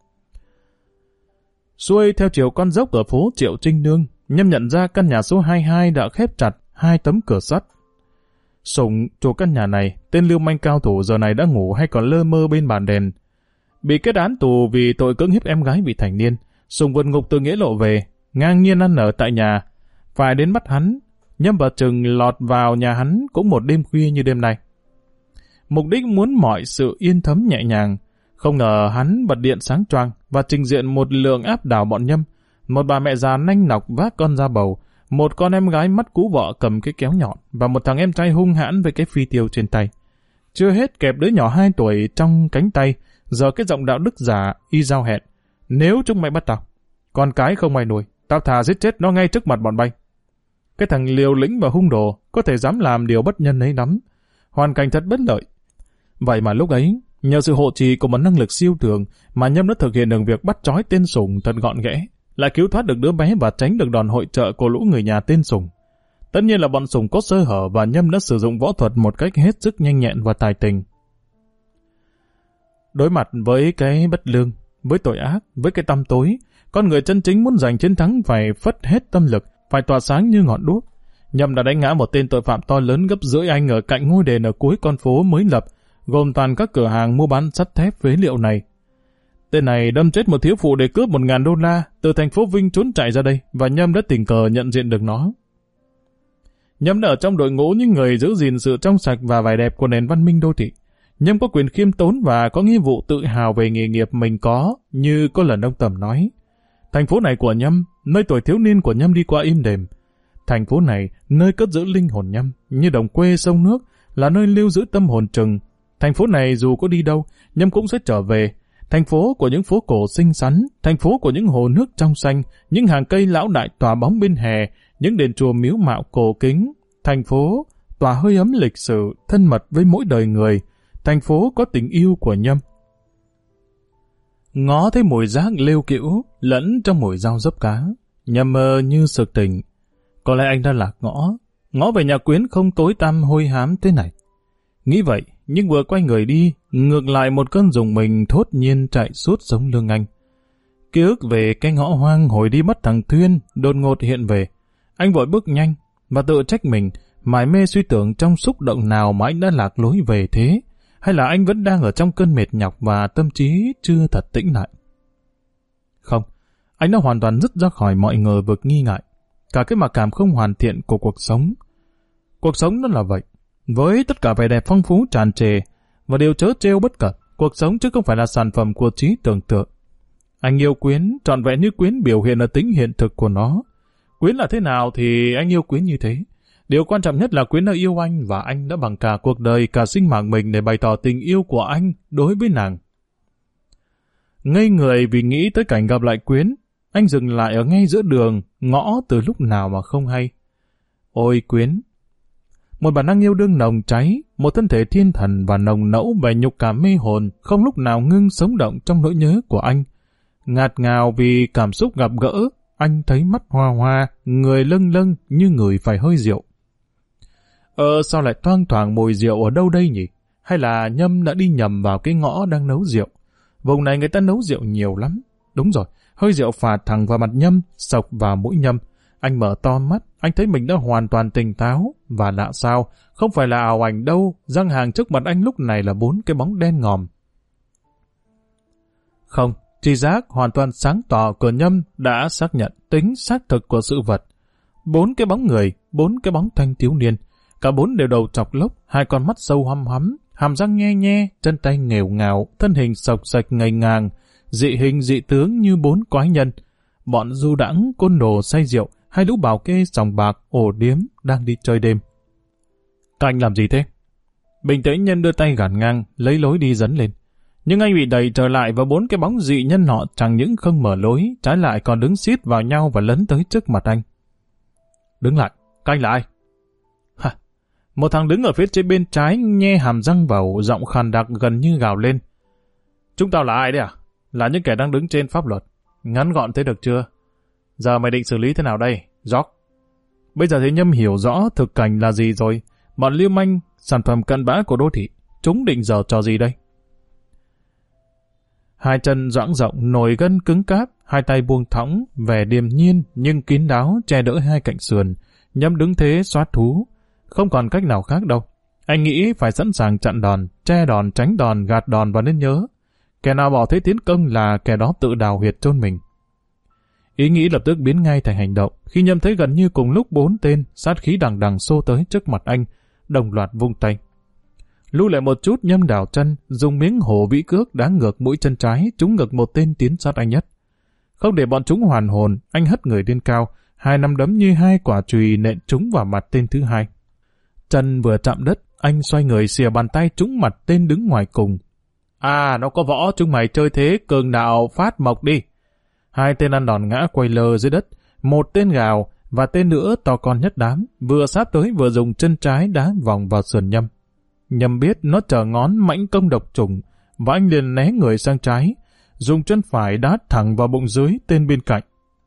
Xuôi theo chiều con dốc ở phố Triệu Trinh Nương, Nhâm nhận ra căn nhà số 22 đã khép chặt 2 tấm cửa sắt. Sùng, chủ căn nhà này, tên lưu manh cao thủ giờ này đã ngủ hay còn lơ mơ bên bàn đèn. Bị kết án tù vì tội cưỡng hiếp em gái vị thành niên, Sùng vượt ngục từ Nghĩa Lộ về, ngang nhiên ăn ở tại nhà. Phải đến bắt hắn, Nhâm và Trừng lọt vào nhà hắn cũng một đêm khuya như đêm nay. Mục đích muốn mọi sự yên thấm nhẹ nhàng. Không ngờ hắn bật điện sáng choang và trình diện một lượng áp đảo bọn Nhâm. Một bà mẹ già nanh nọc vác con ra bầu, một con em gái mắt cú vợ cầm cái kéo nhọn và một thằng em trai hung hãn với cái phi tiêu trên tay. Chưa hết kẹp đứa nhỏ 2 tuổi trong cánh tay, giờ cái giọng đạo đức giả y giao hẹn. Nếu chúng mày bắt tao, con cái không mày nuôi, tao thà giết chết nó ngay trước mặt bọn bay. Cái thằng liều lĩnh và hung đồ có thể dám làm điều bất nhân ấy lắm. Hoàn cảnh thật bất lợi. Vậy mà lúc ấy, nhờ sự hộ trì của một năng lực siêu thường mà Nhâm đã thực hiện được việc bắt trói tên Sùng thật gọn ghẽ, lại cứu thoát được đứa bé và tránh được đòn hội trợ của lũ người nhà tên Sùng. Tất nhiên là bọn Sùng có sơ hở và Nhâm đã sử dụng võ thuật một cách hết sức nhanh nhẹn và tài tình. Đối mặt với cái bất lương, với tội ác, với cái tăm tối, con người chân chính muốn giành chiến thắng phải phất hết tâm lực, phải tỏa sáng như ngọn đuốc. Nhâm đã đánh ngã một tên tội phạm to lớn gấp rưỡi anh ở cạnh ngôi đền ở cuối con phố mới lập, gồm toàn các cửa hàng mua bán sắt thép phế liệu này. Tên này đâm chết một thiếu phụ để cướp 1.000 đô la từ thành phố Vinh trốn chạy ra đây và Nhâm đã tình cờ nhận diện được nó. Nhâm đã ở trong đội ngũ những người giữ gìn sự trong sạch và vẻ đẹp của nền văn minh đô thị. Nhâm có quyền khiêm tốn và có nghĩa vụ tự hào về nghề nghiệp mình có, như có lần ông Tầm nói. Thành phố này của Nhâm, nơi tuổi thiếu niên của Nhâm đi qua im đềm. Thành phố này, nơi cất giữ linh hồn Nhâm, như đồng quê sông nước, là nơi lưu giữ tâm hồn Trừng. Thành phố này dù có đi đâu, Nhâm cũng sẽ trở về. Thành phố của những phố cổ xinh xắn, thành phố của những hồ nước trong xanh, những hàng cây lão đại tỏa bóng bên hè, những đền chùa miếu mạo cổ kính. Thành phố tỏa hơi ấm lịch sử, thân mật với mỗi đời người. Thành phố có tình yêu của Nhâm. Ngó thấy mùi rác lêu cữu lẫn trong mùi rau dấp cá, Nhâm mơ như sực tỉnh. Có lẽ anh đã lạc ngõ về nhà Quyến không tối tăm hôi hám thế này. Nghĩ vậy, nhưng vừa quay người đi, ngược lại một cơn rùng mình thốt nhiên chạy suốt sống lưng anh. Ký ức về cái ngõ hoang hồi đi bắt thằng Thuyên đột ngột hiện về. Anh vội bước nhanh và tự trách mình, mải mê suy tưởng trong xúc động nào mà anh đã lạc lối về thế, hay là anh vẫn đang ở trong cơn mệt nhọc và tâm trí chưa thật tĩnh lại. Không, anh đã hoàn toàn dứt ra khỏi mọi ngờ vực nghi ngại, cả cái mặc cảm không hoàn thiện của cuộc sống. Cuộc sống nó là vậy, với tất cả vẻ đẹp phong phú tràn trề và điều trớ trêu bất cập, cuộc sống chứ không phải là sản phẩm của trí tưởng tượng. Anh yêu Quyến trọn vẹn như Quyến biểu hiện ở tính hiện thực của nó. Quyến là thế nào thì anh yêu Quyến như thế. Điều quan trọng nhất là Quyến đã yêu anh và anh đã bằng cả cuộc đời, cả sinh mạng mình để bày tỏ tình yêu của anh đối với nàng. Ngây người vì nghĩ tới cảnh gặp lại Quyến, anh dừng lại ở ngay giữa đường, ngõ từ lúc nào mà không hay. Ôi Quyến! Một bản năng yêu đương nồng cháy, một thân thể thiên thần và nồng nẫu về nhục cảm mê hồn, không lúc nào ngưng sống động trong nỗi nhớ của anh. Ngạt ngào vì cảm xúc gặp gỡ, anh thấy mắt hoa hoa, người lâng lâng như người phải hơi rượu. Sao lại thoang thoảng mùi rượu ở đâu đây nhỉ? Hay là Nhâm đã đi nhầm vào cái ngõ đang nấu rượu? Vùng này người ta nấu rượu nhiều lắm. Đúng rồi, hơi rượu phả thẳng vào mặt Nhâm, sộc vào mũi Nhâm. Anh mở to mắt, anh thấy mình đã hoàn toàn tỉnh táo. Và lạ sao, không phải là ảo ảnh đâu, răng hàng trước mặt anh lúc này là 4 cái bóng đen ngòm. Không, tri giác hoàn toàn sáng tỏ của Nhâm đã xác nhận tính xác thực của sự vật. 4 cái bóng người, 4 cái bóng thanh thiếu niên. Cả 4 đều đầu chọc lốc, 2 con mắt sâu hăm hắm, hàm răng nhe nhe, chân tay nghèo ngào, thân hình sộc sạch ngầy ngàng, dị hình dị tướng như 4 quái nhân. Bọn du đãng, côn đồ say rượu, hai lũ bảo kê sòng bạc, ổ điếm đang đi chơi đêm. Các anh làm gì thế? Bình tĩnh Nhân đưa tay gạt ngang, lấy lối đi dẫn lên. Nhưng anh bị đẩy trở lại và 4 cái bóng dị nhân họ chẳng những không mở lối, trái lại còn đứng xít vào nhau và lấn tới trước mặt anh. Đứng lại, các anh là ai? Hả? Một thằng đứng ở phía trên bên trái nhe hàm răng vào, giọng khàn đặc gần như gào lên. Chúng tao là ai đấy à? Là những kẻ đang đứng trên pháp luật. Ngắn gọn thế được chưa? Giờ mày định xử lý thế nào đây, George? Bây giờ thì Nhâm hiểu rõ thực cảnh là gì rồi. Bọn lưu manh, sản phẩm cặn bã của đô thị. Chúng định giở trò gì đây? Hai chân doãng rộng, nổi gân cứng cáp, hai tay buông thõng, vẻ điềm nhiên nhưng kín đáo che đỡ hai cạnh sườn. Nhâm đứng thế soát thú. Không còn cách nào khác đâu. Anh nghĩ phải sẵn sàng chặn đòn, che đòn, tránh đòn, gạt đòn và nên nhớ. Kẻ nào bỏ thế tiến công là kẻ đó tự đào huyệt chôn mình. Ý nghĩ lập tức biến ngay thành hành động khi Nhâm thấy gần như cùng lúc 4 tên sát khí đằng đằng xô tới trước mặt anh, đồng loạt vung tay. Lui lại một chút, Nhâm đảo chân, dùng miếng hổ vĩ cước đá ngược mũi chân trái, trúng ngực một tên tiến sát anh nhất. Không để bọn chúng hoàn hồn, anh hất người lên cao, hai nắm đấm như hai quả chùy nện trúng vào mặt tên thứ hai. Chân vừa chạm đất, anh xoay người xìa bàn tay trúng mặt tên đứng ngoài cùng. À, nó có võ, chúng mày chơi thế, cường đạo phát mộc đi. Hai tên ăn đòn ngã quay lơ dưới đất, một tên gào và tên nữa to con nhất đám, vừa sáp tới vừa dùng chân trái đá vòng vào sườn Nhâm. Nhâm biết nó chờ ngón mãnh công độc trùng, và anh liền né người sang trái, dùng chân phải đá thẳng vào bụng dưới tên bên cạnh.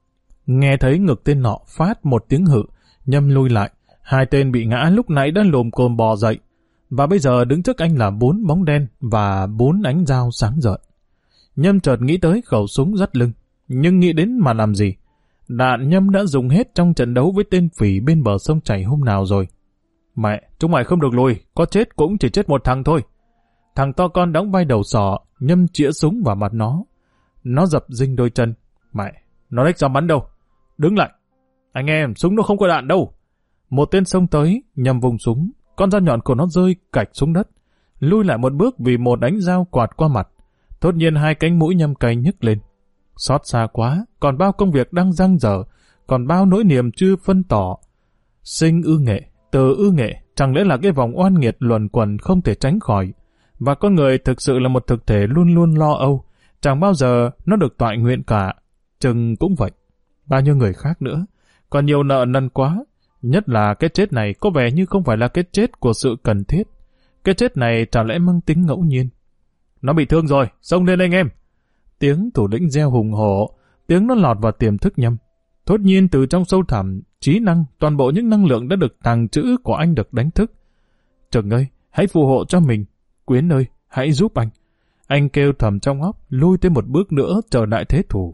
Nghe thấy ngực tên nọ phát một tiếng hự, Nhâm lui lại, hai tên bị ngã lúc nãy đã lồm cồm bò dậy, và bây giờ đứng trước anh là 4 bóng đen và 4 ánh dao sáng rợn. Nhâm chợt nghĩ tới khẩu súng dắt lưng, nhưng nghĩ đến mà làm gì? Đạn Nhâm đã dùng hết trong trận đấu với tên phỉ bên bờ sông chảy hôm nào rồi. Mẹ, chúng mày không được lùi, có chết cũng chỉ chết một thằng thôi. Thằng to con đóng vai đầu sỏ, Nhâm chĩa súng vào mặt nó. Nó dập dinh đôi chân. Mẹ, nó đếch dám bắn đâu. Đứng lại. Anh em, súng nó không có đạn đâu. Một tên xông tới, Nhâm vùng súng. Con dao nhọn của nó rơi cạch xuống đất. Lui lại một bước vì một ánh dao quạt qua mặt. Thốt nhiên hai cánh mũi Nhâm cay nhức lên. Xót xa quá, còn bao công việc đang dang dở, còn bao nỗi niềm chưa phân tỏ. Sinh ư nghệ, từ ư nghệ, chẳng lẽ là cái vòng oan nghiệt luẩn quẩn không thể tránh khỏi. Và con người thực sự là một thực thể luôn luôn lo âu, chẳng bao giờ nó được toại nguyện cả. Chừng cũng vậy. Bao nhiêu người khác nữa, còn nhiều nợ nần quá. Nhất là cái chết này có vẻ như không phải là cái chết của sự cần thiết. Cái chết này chẳng lẽ mang tính ngẫu nhiên. Nó bị thương rồi, xông lên anh em. Tiếng thủ lĩnh reo hùng hổ, tiếng nó lọt vào tiềm thức Nhâm. Thốt nhiên từ trong sâu thẳm, trí năng, toàn bộ những năng lượng đã được tàng trữ của anh được đánh thức. Trừng ơi, hãy phù hộ cho mình. Quyến ơi, hãy giúp anh. Anh kêu thầm trong óc, lui thêm một bước nữa trở lại thế thủ.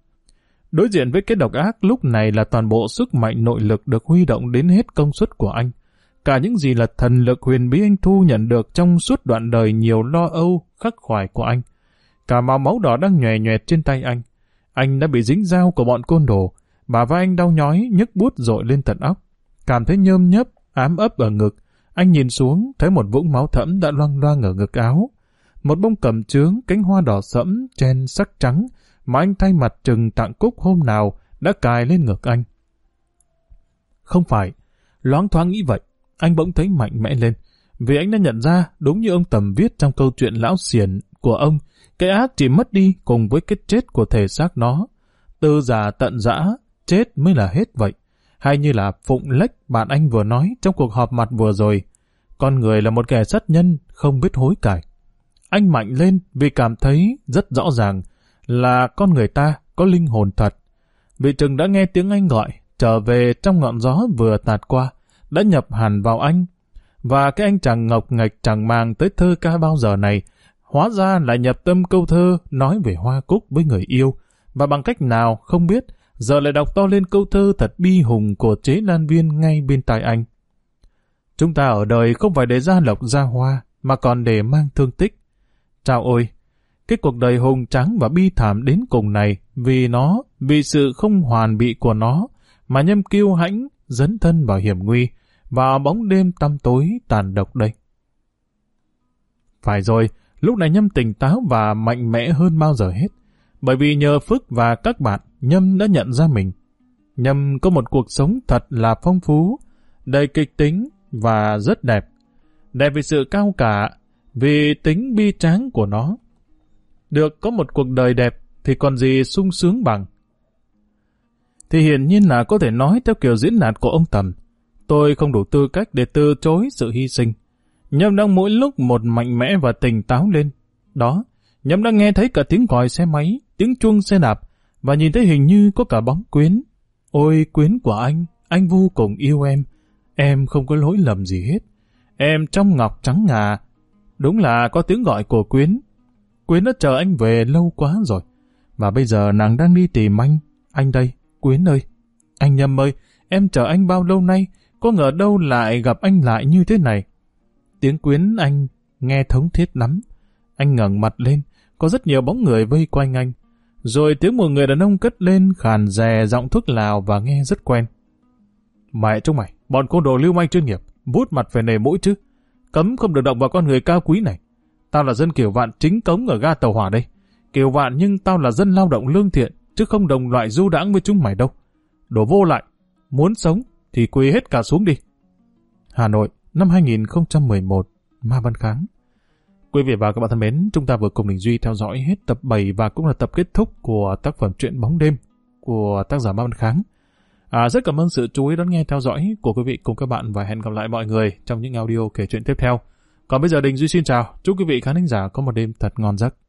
Đối diện với cái độc ác lúc này là toàn bộ sức mạnh nội lực được huy động đến hết công suất của anh. Cả những gì là thần lực huyền bí anh thu nhận được trong suốt đoạn đời nhiều lo âu, khắc khoải của anh. Cả màu máu đỏ đang nhòe nhòe trên tay anh. Anh đã bị dính dao của bọn côn đồ. Bả vai anh đau nhói, nhức buốt dội lên tận óc. Cảm thấy nhơm nhấp, ám ấp ở ngực. Anh nhìn xuống, thấy một vũng máu thẫm đã loang loang ở ngực áo. Một bông cẩm chướng, cánh hoa đỏ sẫm, chen sắc trắng, mà anh thay mặt Trừng tặng Cúc hôm nào đã cài lên ngực anh. Không phải, loáng thoáng nghĩ vậy, anh bỗng thấy mạnh mẽ lên. Vì anh đã nhận ra, đúng như ông Tầm viết trong câu chuyện lão xiển của ông, cái ác chỉ mất đi cùng với cái chết của thể xác nó. Từ già tận dã, chết mới là hết vậy. Hay như là Phụng Lách bạn anh vừa nói trong cuộc họp mặt vừa rồi, con người là một kẻ sát nhân không biết hối cải. Anh mạnh lên vì cảm thấy rất rõ ràng là con người ta có linh hồn thật. Vì Trừng đã nghe tiếng anh gọi, trở về trong ngọn gió vừa tạt qua, đã nhập hẳn vào anh. Và cái anh chàng ngọc nghệch chẳng màng tới thơ ca bao giờ này, hóa ra lại nhập tâm câu thơ nói về hoa cúc với người yêu, và bằng cách nào không biết, giờ lại đọc to lên câu thơ thật bi hùng của Chế Lan Viên ngay bên tai anh. Chúng ta ở đời không phải để ra lộc ra hoa, mà còn để mang thương tích. Chao ôi! Cái cuộc đời hùng tráng và bi thảm đến cùng này, vì sự không hoàn bị của nó, mà Nhâm kiêu hãnh, dấn thân vào hiểm nguy, vào bóng đêm tăm tối tàn độc đây. Phải rồi, lúc này Nhâm tỉnh táo và mạnh mẽ hơn bao giờ hết, bởi vì nhờ Phước và các bạn, Nhâm đã nhận ra mình. Nhâm có một cuộc sống thật là phong phú, đầy kịch tính và rất đẹp. Đẹp vì sự cao cả, vì tính bi tráng của nó. được có một cuộc đời đẹp thì còn gì sung sướng bằng. Thì hiển nhiên là có thể nói theo kiểu diễn đạt của ông Tầm. Tôi không đủ tư cách để từ chối sự hy sinh. Nhâm đang mỗi lúc một mạnh mẽ và tỉnh táo lên. Đó, Nhâm đang nghe thấy cả tiếng còi xe máy, tiếng chuông xe đạp, và nhìn thấy hình như có cả bóng Quyến. Ôi Quyến của anh vô cùng yêu em không có lỗi lầm gì hết. Em trong ngọc trắng ngà. Đúng là có tiếng gọi của Quyến. Quyến đã chờ anh về lâu quá rồi. Và bây giờ nàng đang đi tìm anh. Anh đây, Quyến ơi. Anh Nhâm ơi, em chờ anh bao lâu nay, có ngờ đâu lại gặp anh lại như thế này. Tiếng Quyến anh nghe thống thiết lắm. Anh ngẩng mặt lên, có rất nhiều bóng người vây quanh anh. Rồi tiếng một người đàn ông cất lên khàn rè giọng thuốc lào và nghe rất quen. Mẹ chúng mày, bọn côn đồ lưu manh chuyên nghiệp, vút mặt về nề mũi chứ. Cấm không được động vào con người cao quý này. Tao là dân Kiều Vạn chính cống ở ga tàu hỏa đây. Kiều Vạn nhưng tao là dân lao động lương thiện, chứ không đồng loại du đãng với chúng mày đâu. Đồ vô lại, muốn sống thì quỳ hết cả xuống đi. Hà Nội, năm 2011, Ma Văn Kháng. Quý vị và các bạn thân mến, chúng ta vừa cùng Đình Duy theo dõi hết tập 7 và cũng là tập kết thúc của tác phẩm Truyện Bóng Đêm của tác giả Ma Văn Kháng. Rất cảm ơn sự chú ý đón nghe theo dõi của quý vị cùng các bạn và hẹn gặp lại mọi người trong những audio kể chuyện tiếp theo. Còn bây giờ Đình Duy xin chào, chúc quý vị khán thính giả có một đêm thật ngon giấc.